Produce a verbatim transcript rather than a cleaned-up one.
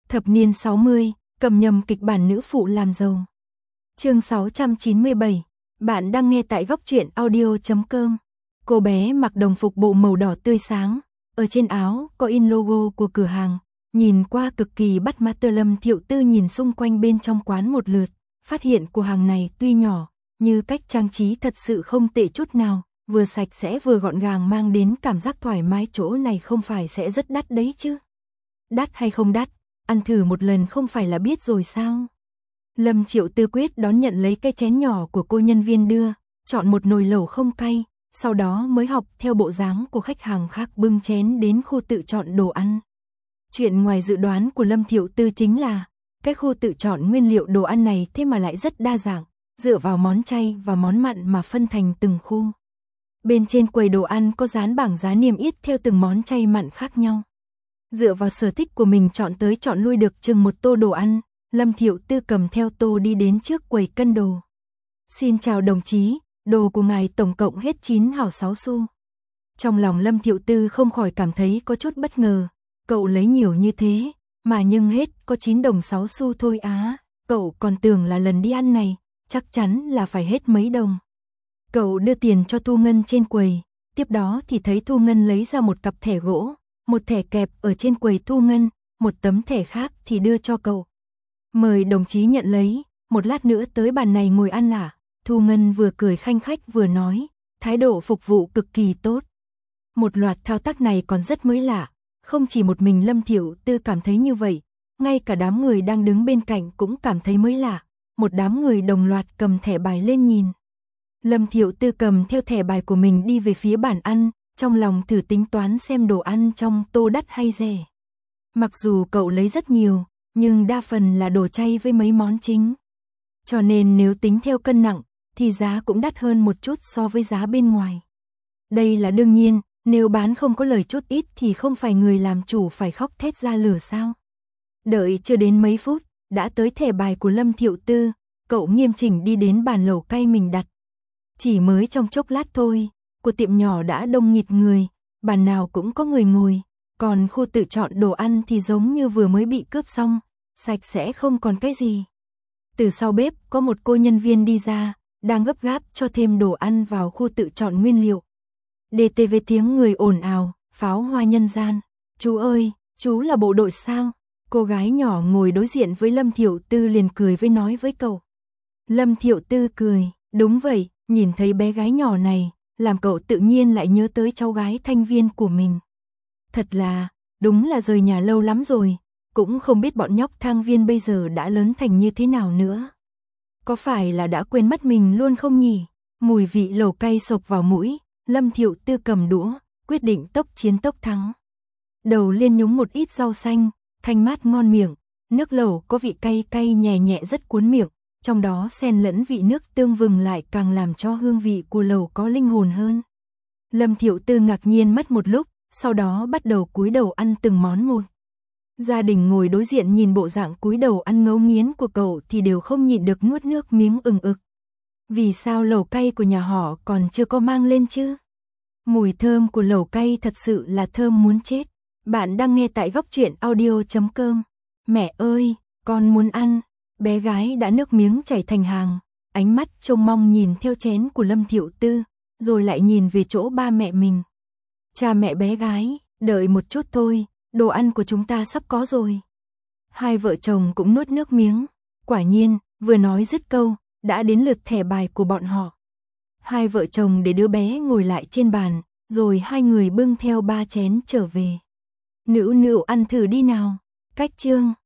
Thập niên sáu mươi, cầm nhầm kịch bản nữ phụ làm giàu. Chương sáu trăm chín mươi bảy, bạn đang nghe tại góc truyện audio chấm com. Cô bé mặc đồng phục bộ màu đỏ tươi sáng, ở trên áo có in logo của cửa hàng, nhìn qua cực kỳ bắt mắt. Lâm Thiệu Tư nhìn xung quanh bên trong quán một lượt, phát hiện cửa hàng này tuy nhỏ, như cách trang trí thật sự không tệ chút nào, vừa sạch sẽ vừa gọn gàng, mang đến cảm giác thoải mái. Chỗ này không phải sẽ rất đắt đấy chứ? Đắt hay không đắt, ăn thử một lần không phải là biết rồi sao? Lâm Triệu Tư quyết đón nhận lấy cái chén nhỏ của cô nhân viên đưa, chọn một nồi lẩu không cay, sau đó mới học theo bộ dáng của khách hàng khác bưng chén đến khu tự chọn đồ ăn. Chuyện ngoài dự đoán của Lâm Thiệu Tư chính là, cái khu tự chọn nguyên liệu đồ ăn này thế mà lại rất đa dạng, dựa vào món chay và món mặn mà phân thành từng khu. Bên trên quầy đồ ăn có dán bảng giá niêm yết theo từng món chay mặn khác nhau. Dựa vào sở thích của mình chọn tới chọn lui được chừng một tô đồ ăn, Lâm Thiệu Tư cầm theo tô đi đến trước quầy cân đồ. Xin chào đồng chí, đồ của ngài tổng cộng hết chín hào sáu xu. Trong lòng Lâm Thiệu Tư không khỏi cảm thấy có chút bất ngờ, cậu lấy nhiều như thế, mà nhưng hết có chín đồng sáu xu thôi á, cậu còn tưởng là lần đi ăn này, chắc chắn là phải hết mấy đồng. Cậu đưa tiền cho Thu Ngân trên quầy, tiếp đó thì thấy Thu Ngân lấy ra một cặp thẻ gỗ, một thẻ kẹp ở trên quầy Thu Ngân, một tấm thẻ khác thì đưa cho cậu. Mời đồng chí nhận lấy, một lát nữa tới bàn này ngồi ăn à? Thu Ngân vừa cười khanh khách vừa nói, thái độ phục vụ cực kỳ tốt. Một loạt thao tác này còn rất mới lạ, không chỉ một mình Lâm Thiệu Tư cảm thấy như vậy, ngay cả đám người đang đứng bên cạnh cũng cảm thấy mới lạ, một đám người đồng loạt cầm thẻ bài lên nhìn. Lâm Thiệu Tư cầm theo thẻ bài của mình đi về phía bàn ăn, trong lòng thử tính toán xem đồ ăn trong tô đắt hay rẻ. Mặc dù cậu lấy rất nhiều, nhưng đa phần là đồ chay với mấy món chính. Cho nên nếu tính theo cân nặng, thì giá cũng đắt hơn một chút so với giá bên ngoài. Đây là đương nhiên, nếu bán không có lời chút ít thì không phải người làm chủ phải khóc thét ra lửa sao. Đợi chưa đến mấy phút, đã tới thẻ bài của Lâm Thiệu Tư, cậu nghiêm chỉnh đi đến bàn lẩu cay mình đặt. Chỉ mới trong chốc lát thôi, của tiệm nhỏ đã đông nghịt người, bàn nào cũng có người ngồi, còn khu tự chọn đồ ăn thì giống như vừa mới bị cướp xong, sạch sẽ không còn cái gì. Từ sau bếp có một cô nhân viên đi ra, đang gấp gáp cho thêm đồ ăn vào khu tự chọn nguyên liệu. đê tê vê tiếng người ồn ào, pháo hoa nhân gian. Chú ơi, chú là bộ đội sao? Cô gái nhỏ ngồi đối diện với Lâm Thiệu Tư liền cười với nói với cậu. Lâm Thiệu Tư cười, đúng vậy, nhìn thấy bé gái nhỏ này, làm cậu tự nhiên lại nhớ tới cháu gái Thanh Viên của mình. Thật là, đúng là rời nhà lâu lắm rồi, cũng không biết bọn nhóc Thang Viên bây giờ đã lớn thành như thế nào nữa. Có phải là đã quên mất mình luôn không nhỉ? Mùi vị lẩu cay sộc vào mũi, Lâm Thiệu Tư cầm đũa, quyết định tốc chiến tốc thắng. Đầu liên nhúng một ít rau xanh, thanh mát ngon miệng, nước lẩu có vị cay cay nhẹ nhẹ rất cuốn miệng, trong đó xen lẫn vị nước tương vừng lại càng làm cho hương vị của lẩu có linh hồn hơn. Lâm Thiệu Tư ngạc nhiên mất một lúc, sau đó bắt đầu cúi đầu ăn từng món một. Gia đình ngồi đối diện nhìn bộ dạng cúi đầu ăn ngấu nghiến của cậu thì đều không nhịn được nuốt nước miếng ừng ực. Vì sao lẩu cay của nhà họ còn chưa có mang lên chứ? Mùi thơm của lẩu cay thật sự là thơm muốn chết. Bạn đang nghe tại góc truyện audio chấm com. Mẹ ơi, con muốn ăn. Bé gái đã nước miếng chảy thành hàng, ánh mắt trông mong nhìn theo chén của Lâm Thiệu Tư, rồi lại nhìn về chỗ ba mẹ mình. Cha mẹ bé gái, đợi một chút thôi, đồ ăn của chúng ta sắp có rồi. Hai vợ chồng cũng nuốt nước miếng, quả nhiên, vừa nói dứt câu, đã đến lượt thẻ bài của bọn họ. Hai vợ chồng để đứa bé ngồi lại trên bàn, rồi hai người bưng theo ba chén trở về. Nữu nữu ăn thử đi nào. Cách chương,